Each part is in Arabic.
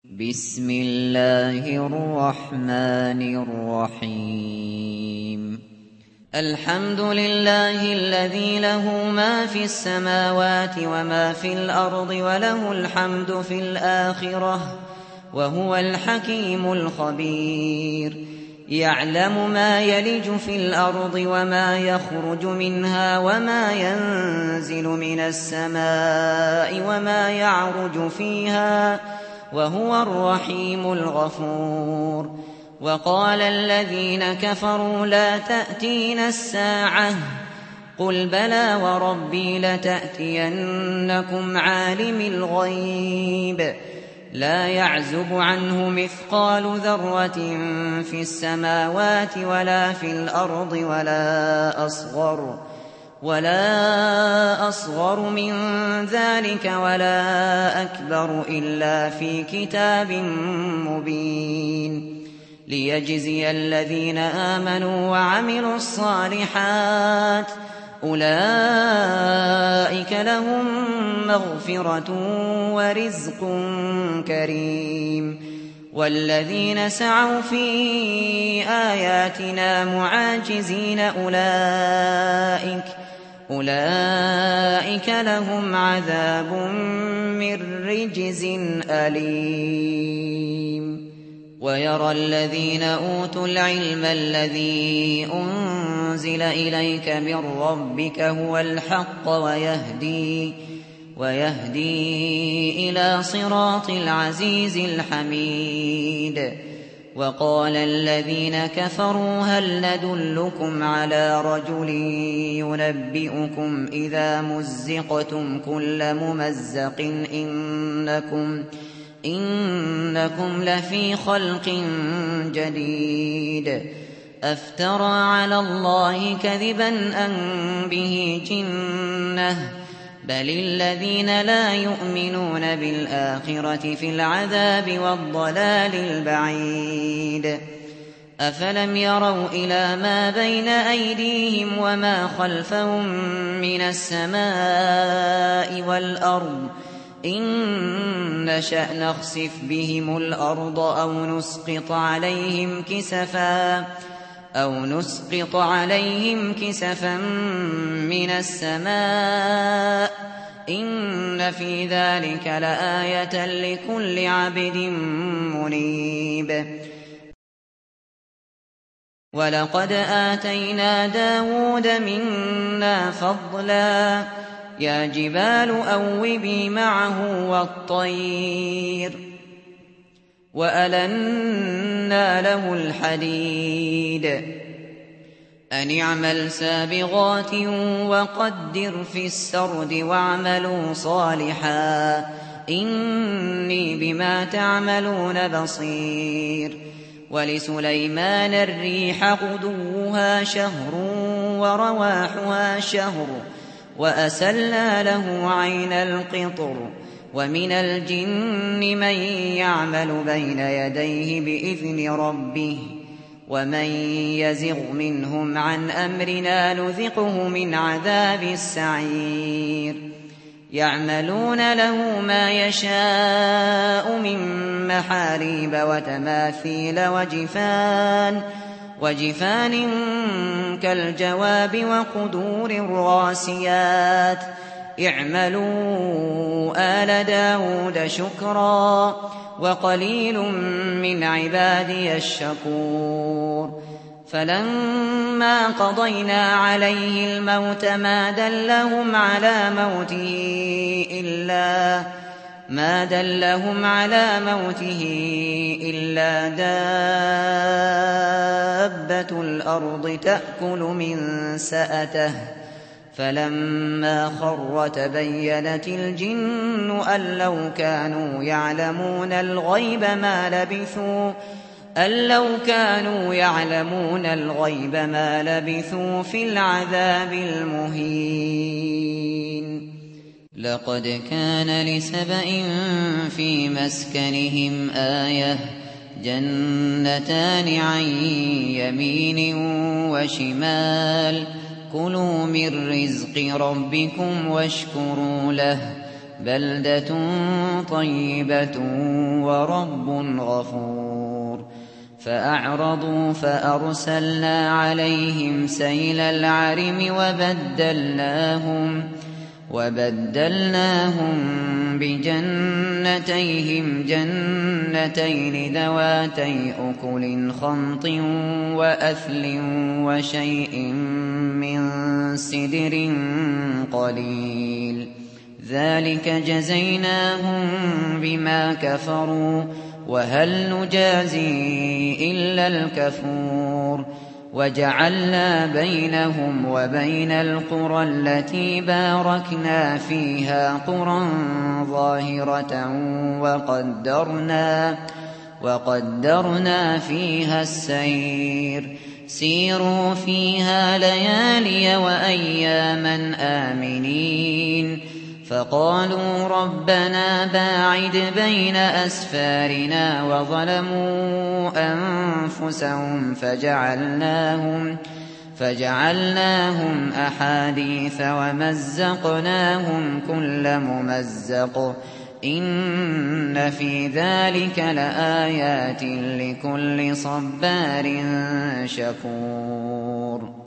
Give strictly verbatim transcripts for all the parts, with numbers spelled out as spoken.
بسم الله الرحمن الرحيم الحمد لله الذي له ما في السماوات وما في الأرض وله الحمد في الآخرة وهو الحكيم الخبير يعلم ما يلج في الأرض وما يخرج منها وما ينزل من السماء وما يعرج فيها وهو الرحيم الغفور وقال الذين كفروا لا تأتينا الساعة قل بلى وربي لتأتينكم عالم الغيب لا يعزب عنه مثقال ذرة في السماوات ولا في الأرض ولا أصغر ولا أصغر من ذلك ولا أكبر إلا في كتاب مبين ليجزي الذين آمنوا وعملوا الصالحات أولئك لهم مغفرة ورزق كريم والذين سعوا في آياتنا معاجزين أولئك أولئك لهم عذاب من رجز أليم ويرى الذين أوتوا العلم الذي أنزل إليك من ربك هو الحق ويهدي ويهدي إلى صراط العزيز الحميد وقال الذين كفروا هل ندلكم على رجل ينبئكم إذا مزقتم كل ممزق إنكم إنكم لفي خلق جديد أفترى على الله كذبا أم به جنة بل الذين لا يؤمنون بالآخرة في العذاب والضلال البعيد أفلم يروا إلى ما بين أيديهم وما خلفهم من السماء والأرض إن نشأ نخسف بهم الأرض أو نسقط عليهم كسفا أو نسقط عليهم كسفا من السماء إن في ذلك لآية لكل عبد منيب ولقد آتينا داود منا فضلا يا جبال أوبي معه والطير وألنا له الحديد أن اعمل سابغات وقدر في السرد واعملوا صالحا إني بما تعملون بصير ولسليمان الريح غدوها شهر ورواحها شهر وأسلنا له عين القطر ومن الجن من يعمل بين يديه بإذن ربه ومن يزغ منهم عن أمرنا نذقه من عذاب السعير يعملون له ما يشاء من محاريب وتماثيل وجفان وجفان كالجواب وقدور الراسيات اعملوا آل داود شكرا وقليل من عبادي الشكور فلما قضينا عليه الموت ما دلهم على موته إلا ما دلهم على موته إلا دابة الأرض تأكل من سأته فلما خر تبينت الجن أن لو كانوا يعلمون الغيب ما لبثوا أن لو كانوا يعلمون الغيب ما لبثوا في العذاب المهين لقد كان لسبإ في مسكنهم آية جنتان عن يمين وشمال كلوا من رزق ربكم واشكروا له بلدة طيبة ورب غفور فأعرضوا فأرسلنا عليهم سيل العرم وبدلناهم وبدلناهم بجنتيهم جنتين ذواتي أكل خمط وأثل وشيء من سدر قليل ذلك جزيناهم بما كفروا وهل نجازي إلا الكفور وجعلنا بينهم وبين القرى التي باركنا فيها قرى ظاهرة وقدرنا وقدرنا فيها السير سيروا فيها ليالي وأياما آمنين فقالوا ربنا باعد بين أسفارنا وظلموا أنفسهم فجعلناهم فجعلناهم أحاديث ومزقناهم كل ممزق إن في ذلك لآيات لكل صبار شكور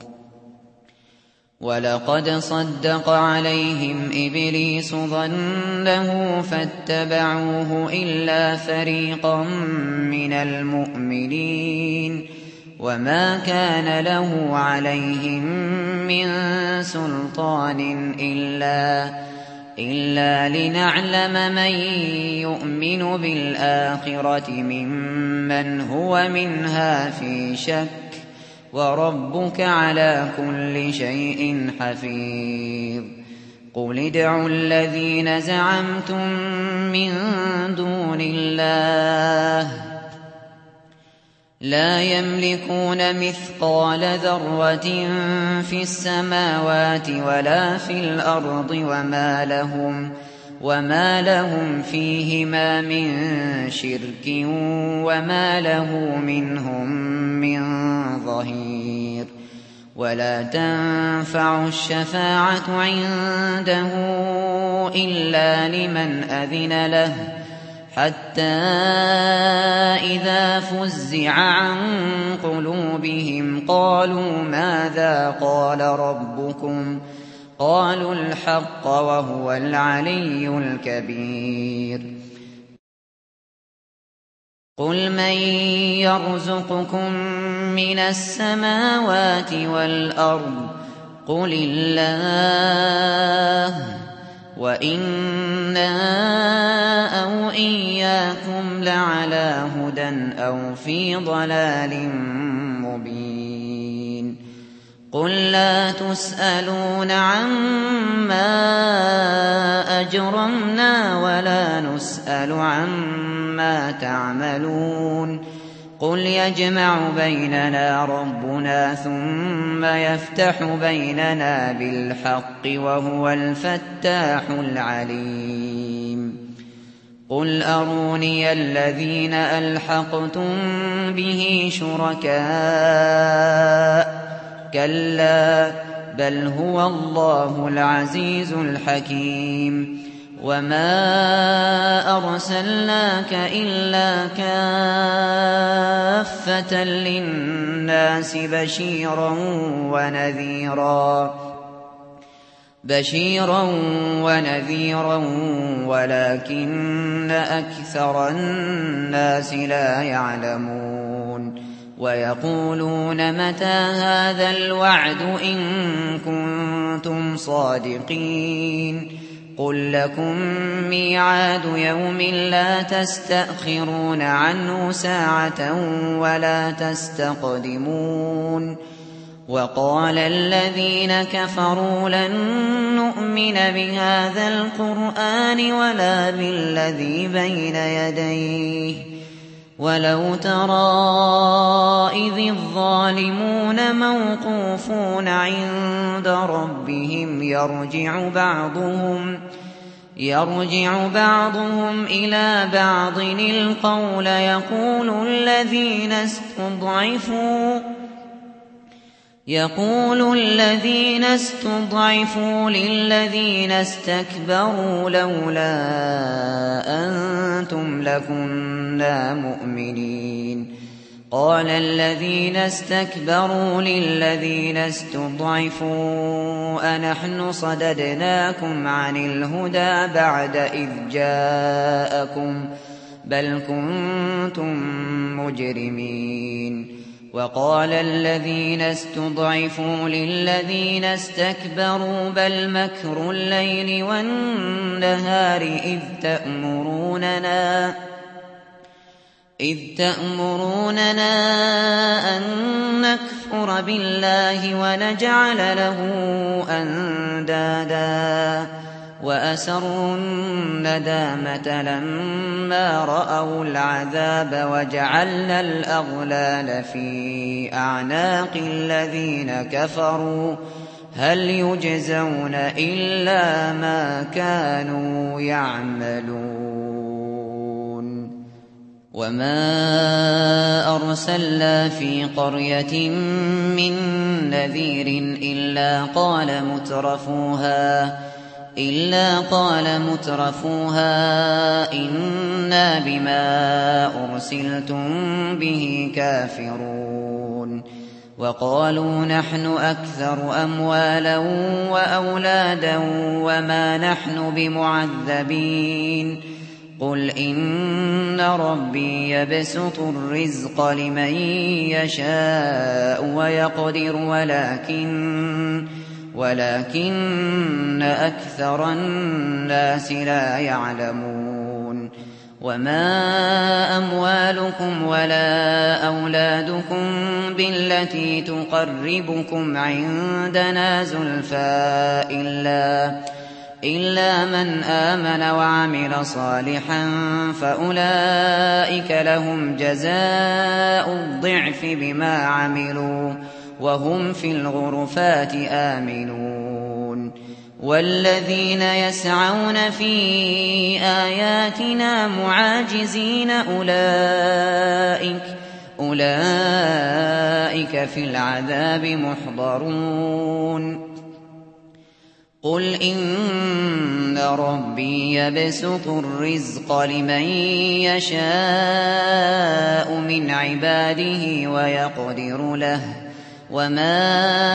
ولقد صدق عليهم إبليس ظنه فاتبعوه إلا فريقا من المؤمنين وما كان له عليهم من سلطان إلا إلا لنعلم من يؤمن بالآخرة ممن هو منها في شك وربك على كل شيء حفيظ قل ادعوا الذين زعمتم من دون الله لا يملكون مثقال ذرة في السماوات ولا في الأرض وما لهم وما لهم فيهما من شرك وما له منهم من ظهير ولا تنفع الشفاعة عنده إلا لمن أذن له حتى إذا فزع عن قلوبهم قالوا ماذا قال ربكم قالوا الحق وهو العلي الكبير قل من يرزقكم من السماوات والأرض قل الله وإنا أو إياكم لعلى هدى أو في ضلال مبين قل لا تسألون عما أجرمنا ولا نسأل عما تعملون قل يجمع بيننا ربنا ثم يفتح بيننا بالحق وهو الفتاح العليم قل أروني الذين ألحقتم به شركاء كلا بل هو الله العزيز الحكيم وما أرسلناك إلا كافة للناس بشيرا ونذيرا بشيرا ونذيرا ولكن أكثر الناس لا يعلمون ويقولون متى هذا الوعد إن كنتم صادقين قل لكم ميعاد يوم لا تستأخرون عنه ساعة ولا تستقدمون وقال الذين كفروا لن نؤمن بهذا القرآن ولا بالذي بين يديه ولو ترى إذ الظالمون موقوفون عند ربهم يرجع بعضهم يرجع بعضهم إلى بعض القول يقول الذين استضعفوا يقول الذين استضعفوا للذين استكبروا لولا أنتم لكنا مؤمنين قال الذين استكبروا للذين استضعفوا أنحن صددناكم عن الهدى بعد إذ جاءكم بل كنتم مجرمين وقال الذين استضعفوا للذين استكبروا بل مكر الليل والنهار إذ تأمروننا إذ تأمروننا أن نكفر بالله ونجعل له أندادا وأسروا الندامة لما رأوا العذاب وجعلنا الأغلال في أعناق الذين كفروا هل يجزون إلا ما كانوا يعملون وما أرسلنا في قرية من نذير إلا قال مترفوها إلا قال مترفوها إنا بما أرسلتم به كافرون وقالوا نحن أكثر أموالا وأولادا وما نحن بمعذبين قل إن ربي يبسط الرزق لمن يشاء ويقدر ولكن ولكن أكثر الناس لا يعلمون وما أموالكم ولا أولادكم بالتي تقربكم عندنا زلفى إلا, إلا من آمن وعمل صالحا فأولئك لهم جزاء الضعف بما عملوا وهم في الغرفات آمنون والذين يسعون في آياتنا معاجزين أولئك أولئك في العذاب محضرون قل إن ربي يبسط الرزق لمن يشاء من عباده ويقدر له وما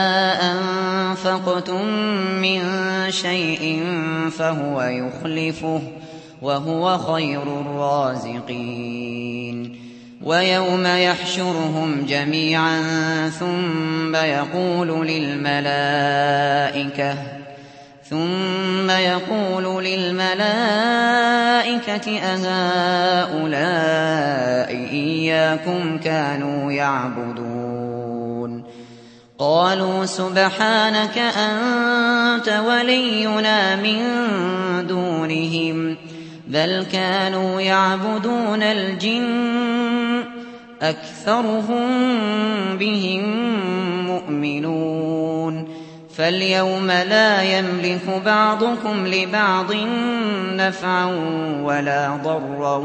أنفقتم من شيء فهو يخلفه وهو خير الرازقين ويوم يحشرهم جميعا ثم يقول للملائكة ثم يقول للملائكة أهؤلاء إياكم كانوا يعبدون قالوا سبحانك أنت ولينا من دونهم بل كانوا يعبدون الجن أكثرهم بهم مؤمنون فاليوم لا يملك بعضكم لبعض نفعا ولا ضرا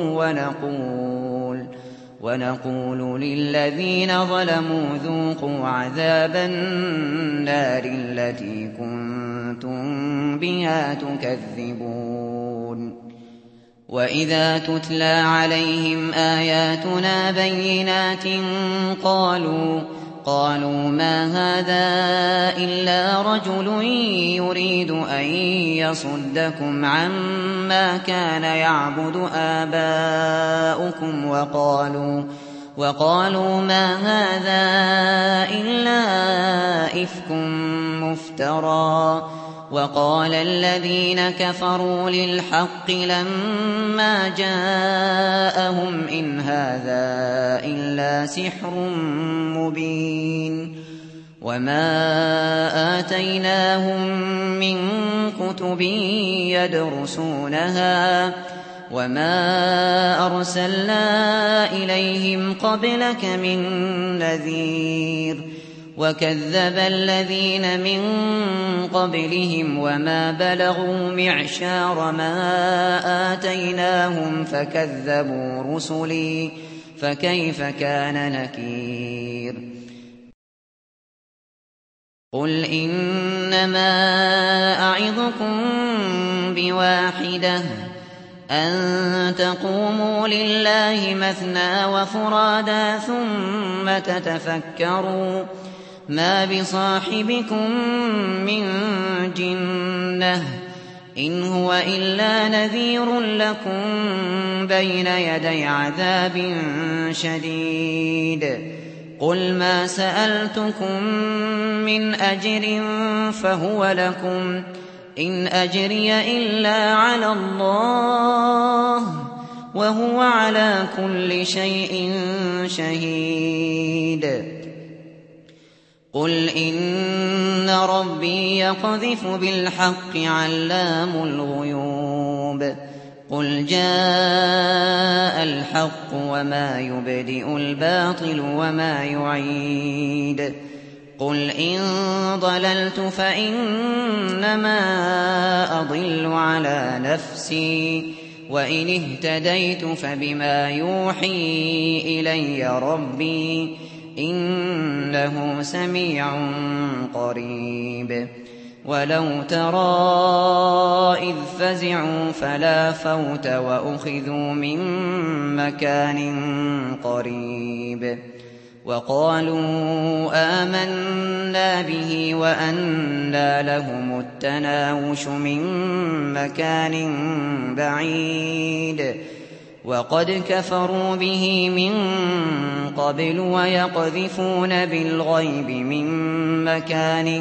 ونقول ونقول للذين ظلموا ذوقوا عذاب النار التي كنتم بها تكذبون وإذا تتلى عليهم آياتنا بينات قالوا قالوا ما هذا إلا رجل يريد أن يصدكم عما كان يعبد آباؤكم وقالوا وقالوا ما هذا إلا إفك مفترى وقال الذين كفروا للحق لما جاءهم إن هذا إلا سحر مبين وما آتيناهم من كتب يدرسونها وما أرسلنا إليهم قبلك من نذير وكذب الذين من قبلهم وما بلغوا معشار ما آتيناهم فكذبوا رسلي فكيف كان نكير قل إنما أعظكم بواحدة أن تقوموا لله مثنى وفرادا ثم تتفكروا ما بصاحبكم من جنة إن هو إلا نذير لكم بين يدي عذاب شديد قل ما سألتكم من أجر فهو لكم إن أجري إلا على الله وهو على كل شيء شهيد قل إن ربي يقذف بالحق علام الغيوب قل جاء الحق وما يبدئ الباطل وما يعيد قل إن ضللت فإنما أضل على نفسي وإن اهتديت فبما يوحي إلي ربي إنه سميع قريب ولو ترى إذ فزعوا فلا فوت وأخذوا من مكان قريب وقالوا آمنا به وأنى لهم التناوش من مكان بعيد وقد كفروا به من قبل ويقذفون بالغيب من مكان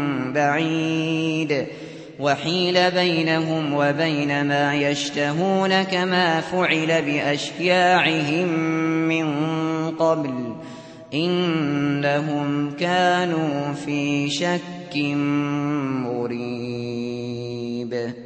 بعيد وحيل بينهم وبين ما يشتهون كما فعل بأشياعهم من قبل إنهم كانوا في شك مريب.